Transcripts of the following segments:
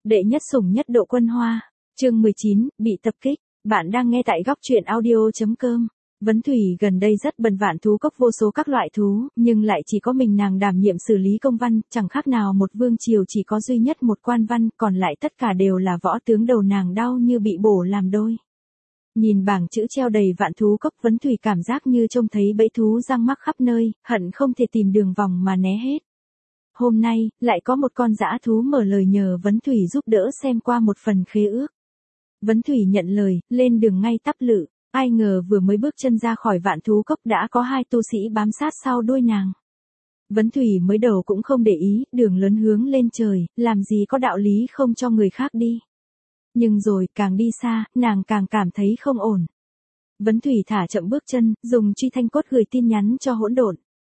Đệ nhất sủng nhất độ quân hoa. Chương 19, bị tập kích. Bạn đang nghe tại góc truyện audio.com. Vấn Thủy gần đây rất bận vạn thú cốc vô số các loại thú, nhưng lại chỉ có mình nàng đảm nhiệm xử lý công văn, chẳng khác nào một vương triều chỉ có duy nhất một quan văn, còn lại tất cả đều là võ tướng, đầu nàng đau như bị bổ làm đôi. Nhìn bảng chữ treo đầy vạn thú cốc, Vấn Thủy cảm giác như trông thấy bẫy thú giăng mắc khắp nơi, hận không thể tìm đường vòng mà né hết. Hôm nay, lại có một con dã thú mở lời nhờ Vấn Thủy giúp đỡ xem qua một phần khế ước. Vấn Thủy nhận lời, lên đường ngay tắp lự, ai ngờ vừa mới bước chân ra khỏi vạn thú cốc đã có hai tu sĩ bám sát sau đuôi nàng. Vấn Thủy mới đầu cũng không để ý, đường lớn hướng lên trời, làm gì có đạo lý không cho người khác đi. Nhưng rồi, càng đi xa, nàng càng cảm thấy không ổn. Vấn Thủy thả chậm bước chân, dùng truy thanh cốt gửi tin nhắn cho Hỗn Độn.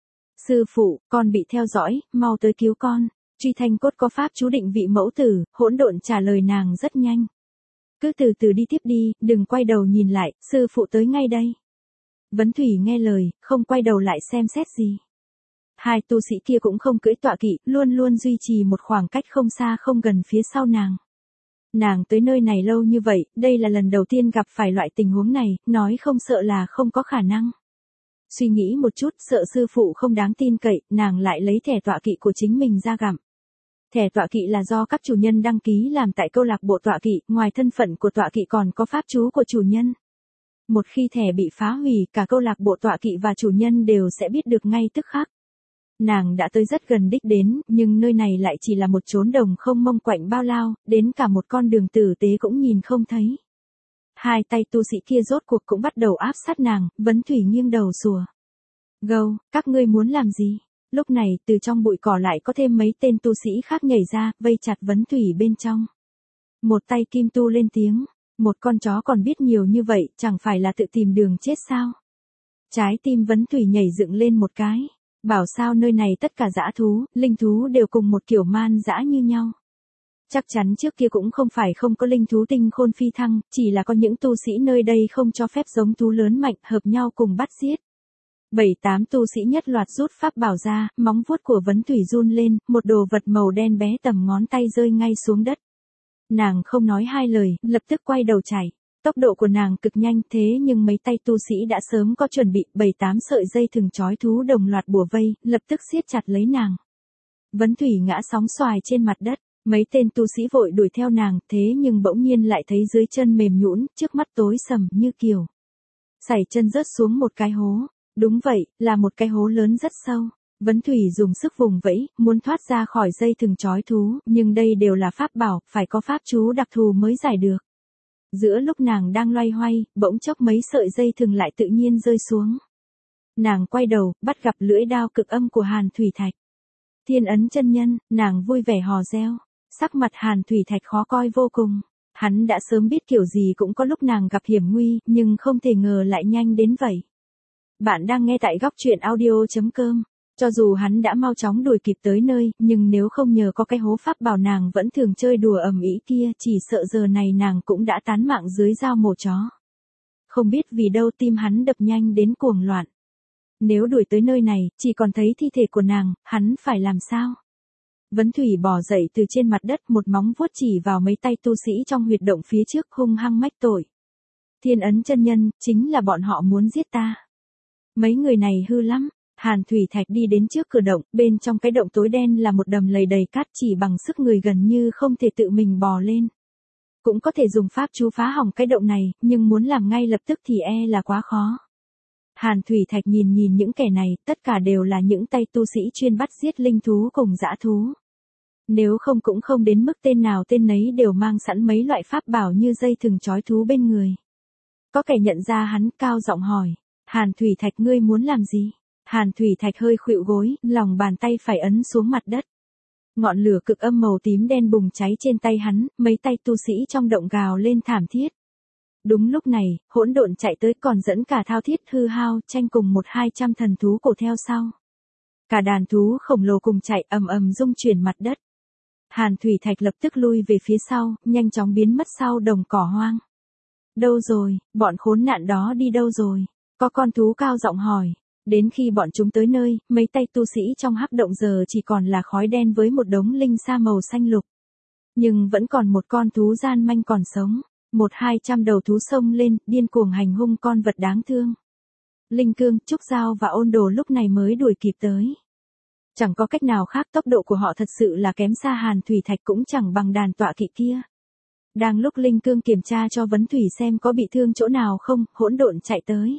Sư phụ, con bị theo dõi, mau tới cứu con. Truy thanh cốt có pháp chú định vị mẫu tử, Hỗn Độn trả lời nàng rất nhanh. Cứ từ từ đi tiếp đi, đừng quay đầu nhìn lại, sư phụ tới ngay đây. Vấn Thủy nghe lời, không quay đầu lại xem xét gì. Hai tu sĩ kia cũng không cưỡi tọa kỵ, luôn luôn duy trì một khoảng cách không xa không gần phía sau nàng. Nàng tới nơi này lâu như vậy, đây là lần đầu tiên gặp phải loại tình huống này, nói không sợ là không có khả năng. Suy nghĩ một chút, sợ sư phụ không đáng tin cậy, nàng lại lấy thẻ tọa kỵ của chính mình ra gặm. Thẻ tọa kỵ là do các chủ nhân đăng ký làm tại câu lạc bộ tọa kỵ, ngoài thân phận của tọa kỵ còn có pháp chú của chủ nhân. Một khi thẻ bị phá hủy, cả câu lạc bộ tọa kỵ và chủ nhân đều sẽ biết được ngay tức khắc. Nàng đã tới rất gần đích đến, nhưng nơi này lại chỉ là một chốn đồng không mông quạnh bao lao, đến cả một con đường tử tế cũng nhìn không thấy. Hai tay tu sĩ kia rốt cuộc cũng bắt đầu áp sát nàng, Vấn Thủy nghiêng đầu sủa. Gâu, các ngươi muốn làm gì? Lúc này, từ trong bụi cỏ lại có thêm mấy tên tu sĩ khác nhảy ra, vây chặt Vấn Thủy bên trong. Một tay kim tu lên tiếng, một con chó còn biết nhiều như vậy, chẳng phải là tự tìm đường chết sao? Trái tim Vấn Thủy nhảy dựng lên một cái. Bảo sao nơi này tất cả dã thú, linh thú đều cùng một kiểu man dã như nhau. Chắc chắn trước kia cũng không phải không có linh thú tinh khôn phi thăng, chỉ là có những tu sĩ nơi đây không cho phép giống thú lớn mạnh hợp nhau cùng bắt giết. 7-8 tu sĩ nhất loạt rút pháp bảo ra, móng vuốt của Vấn Thủy run lên, một đồ vật màu đen bé tầm ngón tay rơi ngay xuống đất. Nàng không nói hai lời, lập tức quay đầu chạy. Tốc độ của nàng cực nhanh, thế nhưng mấy tay tu sĩ đã sớm có chuẩn bị, 7-8 sợi dây thừng trói thú đồng loạt bủa vây, lập tức siết chặt lấy nàng. Vấn Thủy ngã sóng xoài trên mặt đất, mấy tên tu sĩ vội đuổi theo nàng, thế nhưng bỗng nhiên lại thấy dưới chân mềm nhũn, trước mắt tối sầm như kiều. Sải chân rớt xuống một cái hố, đúng vậy, là một cái hố lớn rất sâu. Vấn Thủy dùng sức vùng vẫy, muốn thoát ra khỏi dây thừng trói thú, nhưng đây đều là pháp bảo, phải có pháp chú đặc thù mới giải được. Giữa lúc nàng đang loay hoay, bỗng chốc mấy sợi dây thừng lại tự nhiên rơi xuống. Nàng quay đầu, bắt gặp lưỡi đao cực âm của Hàn Thủy Thạch. Thiên Ấn chân nhân, nàng vui vẻ hò reo. Sắc mặt Hàn Thủy Thạch khó coi vô cùng. Hắn đã sớm biết kiểu gì cũng có lúc nàng gặp hiểm nguy, nhưng không thể ngờ lại nhanh đến vậy. Bạn đang nghe tại góc truyện audio.com. Cho dù hắn đã mau chóng đuổi kịp tới nơi, nhưng nếu không nhờ có cái hố pháp bảo nàng vẫn thường chơi đùa ầm ĩ kia, chỉ sợ giờ này nàng cũng đã tán mạng dưới dao mổ chó. Không biết vì đâu tim hắn đập nhanh đến cuồng loạn. Nếu đuổi tới nơi này, chỉ còn thấy thi thể của nàng, hắn phải làm sao? Vấn Thủy bò dậy từ trên mặt đất, một móng vuốt chỉ vào mấy tay tu sĩ trong huyệt động phía trước, hung hăng mách tội. Thiên Ấn chân nhân, chính là bọn họ muốn giết ta. Mấy người này hư lắm. Hàn Thủy Thạch đi đến trước cửa động, bên trong cái động tối đen là một đầm lầy đầy cát, chỉ bằng sức người gần như không thể tự mình bò lên. Cũng có thể dùng pháp chú phá hỏng cái động này, nhưng muốn làm ngay lập tức thì e là quá khó. Hàn Thủy Thạch nhìn những kẻ này, tất cả đều là những tay tu sĩ chuyên bắt giết linh thú cùng dã thú. Nếu không cũng không đến mức tên nào tên nấy đều mang sẵn mấy loại pháp bảo như dây thừng trói thú bên người. Có kẻ nhận ra hắn, cao giọng hỏi, Hàn Thủy Thạch ngươi muốn làm gì? Hàn Thủy Thạch hơi khuỵu gối, lòng bàn tay phải ấn xuống mặt đất. Ngọn lửa cực âm màu tím đen bùng cháy trên tay hắn, mấy tay tu sĩ trong động gào lên thảm thiết. Đúng lúc này, Hỗn Độn chạy tới còn dẫn cả Thao Thiết Hư Hao tranh cùng 100-200 thần thú cổ theo sau. Cả đàn thú khổng lồ cùng chạy ầm ầm rung chuyển mặt đất. Hàn Thủy Thạch lập tức lui về phía sau, nhanh chóng biến mất sau đồng cỏ hoang. Đâu rồi, bọn khốn nạn đó đi đâu rồi? Có con thú cao giọng hỏi. Đến khi bọn chúng tới nơi, mấy tay tu sĩ trong hắc động giờ chỉ còn là khói đen với một đống linh sa màu xanh lục. Nhưng vẫn còn một con thú gian manh còn sống. 100-200 đầu thú xông lên, điên cuồng hành hung con vật đáng thương. Linh Cương, Trúc Giao và Ôn Đồ lúc này mới đuổi kịp tới. Chẳng có cách nào khác, tốc độ của họ thật sự là kém xa Hàn Thủy Thạch cũng chẳng bằng đàn tọa kỵ kia. Đang lúc Linh Cương kiểm tra cho Vấn Thủy xem có bị thương chỗ nào không, Hỗn Độn chạy tới.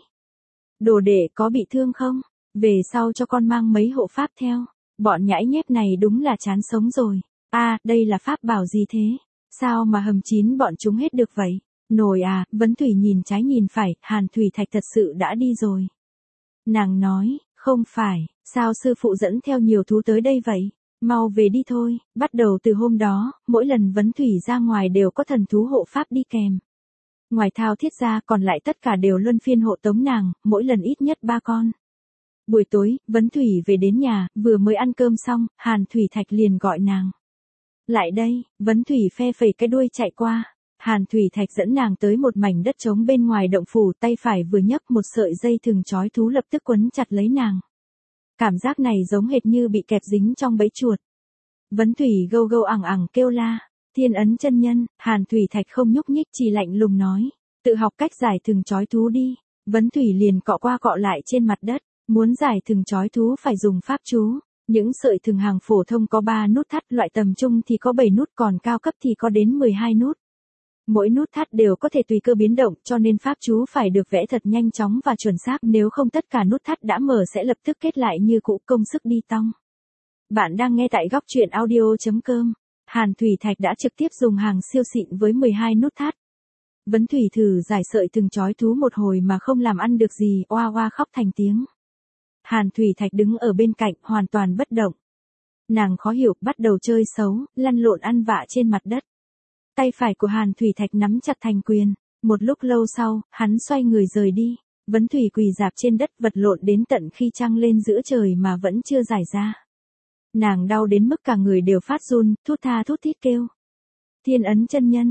Đồ đệ có bị thương không? Về sau cho con mang mấy hộ pháp theo. Bọn nhãi nhép này đúng là chán sống rồi. Đây là pháp bảo gì thế? Sao mà hầm chín bọn chúng hết được vậy? Nồi à, Vấn Thủy nhìn trái nhìn phải, Hàn Thủy Thạch thật sự đã đi rồi. Nàng nói, không phải, sao sư phụ dẫn theo nhiều thú tới đây vậy? Mau về đi thôi, bắt đầu từ hôm đó, mỗi lần Vấn Thủy ra ngoài đều có thần thú hộ pháp đi kèm. Ngoài Thao Thiết ra còn lại tất cả đều luân phiên hộ tống nàng, mỗi lần ít nhất 3 con. Buổi tối, Vấn Thủy về đến nhà, vừa mới ăn cơm xong, Hàn Thủy Thạch liền gọi nàng. Lại đây, Vấn Thủy phe phẩy cái đuôi chạy qua. Hàn Thủy Thạch dẫn nàng tới một mảnh đất trống bên ngoài động phủ, tay phải vừa nhấc một sợi dây thừng trói thú lập tức quấn chặt lấy nàng. Cảm giác này giống hệt như bị kẹp dính trong bẫy chuột. Vấn Thủy gâu gâu ẳng ẳng kêu la. Thiên Ấn chân nhân, Hàn Thủy Thạch không nhúc nhích, chỉ lạnh lùng nói. Tự học cách giải thừng trói thú đi. Vấn Thủy liền cọ qua cọ lại trên mặt đất. Muốn giải thừng trói thú phải dùng pháp chú. Những sợi thừng hàng phổ thông có 3 nút thắt, loại tầm trung thì có 7 nút, còn cao cấp thì có đến 12 nút. Mỗi nút thắt đều có thể tùy cơ biến động, cho nên pháp chú phải được vẽ thật nhanh chóng và chuẩn xác, nếu không tất cả nút thắt đã mở sẽ lập tức kết lại như cũ, công sức đi tong. Bạn đang nghe tại góc truyện audio.com. Hàn Thủy Thạch đã trực tiếp dùng hàng siêu xịn với 12 nút thắt. Vấn Thủy thử giải sợi thừng trói thú một hồi mà không làm ăn được gì, oa oa khóc thành tiếng. Hàn Thủy Thạch đứng ở bên cạnh, hoàn toàn bất động. Nàng khó hiểu, bắt đầu chơi xấu, lăn lộn ăn vạ trên mặt đất. Tay phải của Hàn Thủy Thạch nắm chặt thành quyền. Một lúc lâu sau, hắn xoay người rời đi. Vấn Thủy quỳ rạp trên đất vật lộn đến tận khi trăng lên giữa trời mà vẫn chưa giải ra. Nàng đau đến mức cả người đều phát run, thút tha thút thít kêu. Thiên Ấn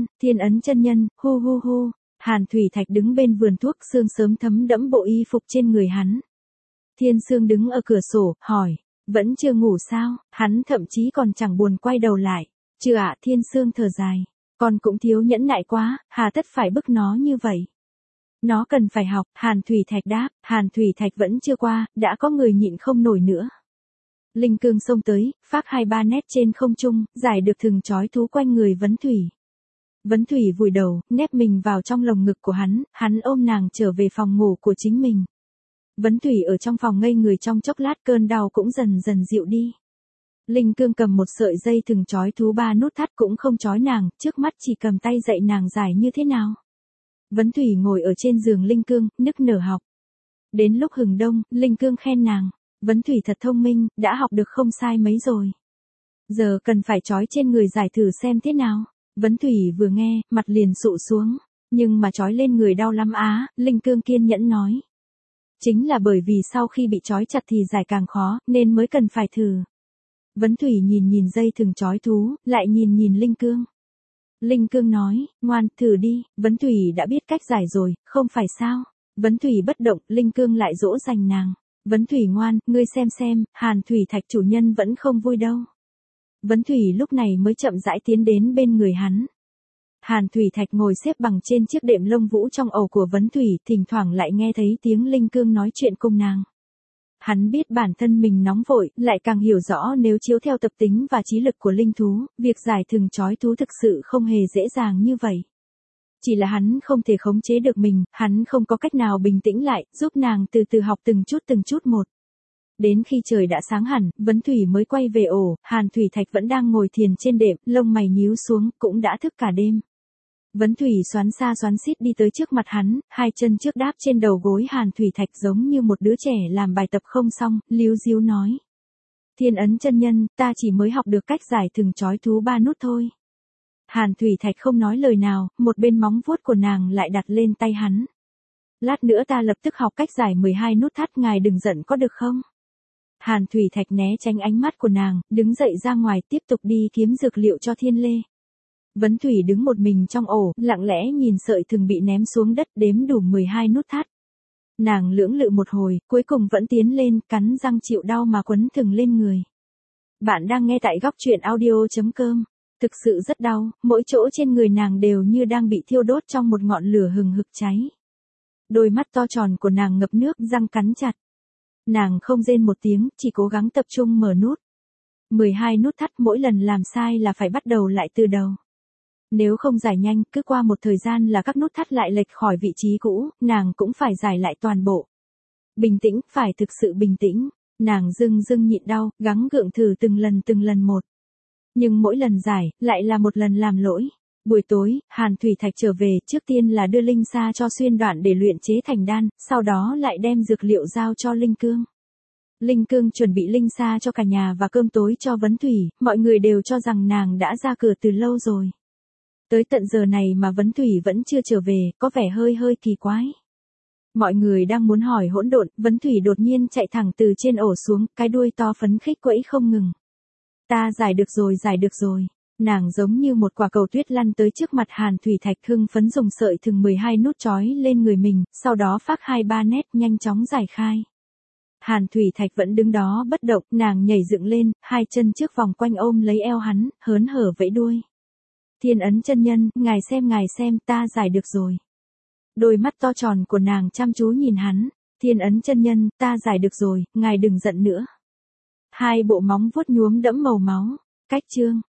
chân nhân, hu hu hu. Hàn Thủy Thạch đứng bên vườn thuốc, sương sớm thấm đẫm bộ y phục trên người hắn. Thiên Sương đứng ở cửa sổ, hỏi, vẫn chưa ngủ sao? Hắn thậm chí còn chẳng buồn quay đầu lại. Chưa ạ, Thiên Sương thở dài. Con cũng thiếu nhẫn nại quá, hà tất phải bức nó như vậy. Nó cần phải học, Hàn Thủy Thạch đáp, Hàn Thủy Thạch vẫn chưa qua, đã có người nhịn không nổi nữa. Linh Cương xông tới, phác 2-3 nét trên không trung, giải được thừng trói thú quanh người Vấn Thủy. Vấn Thủy vùi đầu, nép mình vào trong lồng ngực của hắn ôm nàng trở về phòng ngủ của chính mình. Vấn Thủy ở trong phòng ngây người trong chốc lát, cơn đau cũng dần dần dịu đi. Linh Cương cầm một sợi dây thừng trói thú 3 nút thắt cũng không trói nàng, trước mắt chỉ cầm tay dạy nàng giải như thế nào. Vấn Thủy ngồi ở trên giường Linh Cương, nức nở học. Đến lúc hừng đông, Linh Cương khen nàng. Vấn Thủy thật thông minh, đã học được không sai mấy rồi. Giờ cần phải trói trên người giải thử xem thế nào. Vấn Thủy vừa nghe, mặt liền sụ xuống. Nhưng mà trói lên người đau lắm á, Linh Cương kiên nhẫn nói. Chính là bởi vì sau khi bị trói chặt thì giải càng khó, nên mới cần phải thử. Vấn Thủy nhìn dây thừng trói thú, lại nhìn Linh Cương. Linh Cương nói, ngoan, thử đi, Vấn Thủy đã biết cách giải rồi, không phải sao. Vấn Thủy bất động, Linh Cương lại dỗ dành nàng. Vấn Thủy ngoan, ngươi xem, Hàn Thủy Thạch chủ nhân vẫn không vui đâu. Vấn Thủy lúc này mới chậm rãi tiến đến bên người hắn. Hàn Thủy Thạch ngồi xếp bằng trên chiếc đệm lông vũ trong ổ của Vấn Thủy, thỉnh thoảng lại nghe thấy tiếng Linh Cương nói chuyện cùng nàng. Hắn biết bản thân mình nóng vội, lại càng hiểu rõ nếu chiếu theo tập tính và trí lực của linh thú, việc giải thừng trói thú thực sự không hề dễ dàng như vậy. Chỉ là hắn không thể khống chế được mình, hắn không có cách nào bình tĩnh lại, giúp nàng từ từ học từng chút một. Đến khi trời đã sáng hẳn, Vấn Thủy mới quay về ổ, Hàn Thủy Thạch vẫn đang ngồi thiền trên đệm, lông mày nhíu xuống, cũng đã thức cả đêm. Vấn Thủy xoắn xa xoắn xít đi tới trước mặt hắn, 2 chân trước đáp trên đầu gối Hàn Thủy Thạch giống như một đứa trẻ làm bài tập không xong, líu díu nói. Thiên Ấn chân nhân, ta chỉ mới học được cách giải thừng trói thú 3 nút thôi. Hàn Thủy Thạch không nói lời nào, một bên móng vuốt của nàng lại đặt lên tay hắn. Lát nữa ta lập tức học cách giải 12 nút thắt, ngài đừng giận có được không? Hàn Thủy Thạch né tránh ánh mắt của nàng, đứng dậy ra ngoài tiếp tục đi kiếm dược liệu cho Thiên Lê. Vấn Thủy đứng một mình trong ổ, lặng lẽ nhìn sợi thừng bị ném xuống đất, đếm đủ 12 nút thắt. Nàng lưỡng lự một hồi, cuối cùng vẫn tiến lên, cắn răng chịu đau mà quấn thừng lên người. Bạn đang nghe tại góc truyện audio.com. Thực sự rất đau, mỗi chỗ trên người nàng đều như đang bị thiêu đốt trong một ngọn lửa hừng hực cháy. Đôi mắt to tròn của nàng ngập nước, răng cắn chặt. Nàng không rên một tiếng, chỉ cố gắng tập trung mở nút. 12 nút thắt, mỗi lần làm sai là phải bắt đầu lại từ đầu. Nếu không giải nhanh, cứ qua một thời gian là các nút thắt lại lệch khỏi vị trí cũ, nàng cũng phải giải lại toàn bộ. Bình tĩnh, phải thực sự bình tĩnh. Nàng dưng nhịn đau, gắng gượng thử từng lần một. Nhưng mỗi lần giải, lại là một lần làm lỗi. Buổi tối, Hàn Thủy Thạch trở về, trước tiên là đưa linh sa cho Xuyên Đoạn để luyện chế thành đan, sau đó lại đem dược liệu giao cho Linh Cương. Linh Cương chuẩn bị linh sa cho cả nhà và cơm tối cho Vấn Thủy, mọi người đều cho rằng nàng đã ra cửa từ lâu rồi. Tới tận giờ này mà Vấn Thủy vẫn chưa trở về, có vẻ hơi kỳ quái. Mọi người đang muốn hỏi hỗn độn, Vấn Thủy đột nhiên chạy thẳng từ trên ổ xuống, cái đuôi to phấn khích quẫy không ngừng. Ta giải được rồi. Nàng giống như một quả cầu tuyết lăn tới trước mặt Hàn Thủy Thạch, hưng phấn dùng sợi thừng 12 nút trói lên người mình, sau đó phác 2-3 nét nhanh chóng giải khai. Hàn Thủy Thạch vẫn đứng đó bất động, nàng nhảy dựng lên, hai chân trước vòng quanh ôm lấy eo hắn, hớn hở vẫy đuôi. Thiên Ấn chân nhân, ngài xem, ta giải được rồi. Đôi mắt to tròn của nàng chăm chú nhìn hắn. Thiên Ấn chân nhân, ta giải được rồi, ngài đừng giận nữa. Hai bộ móng vuốt nhuốm đẫm màu máu. Cách chương.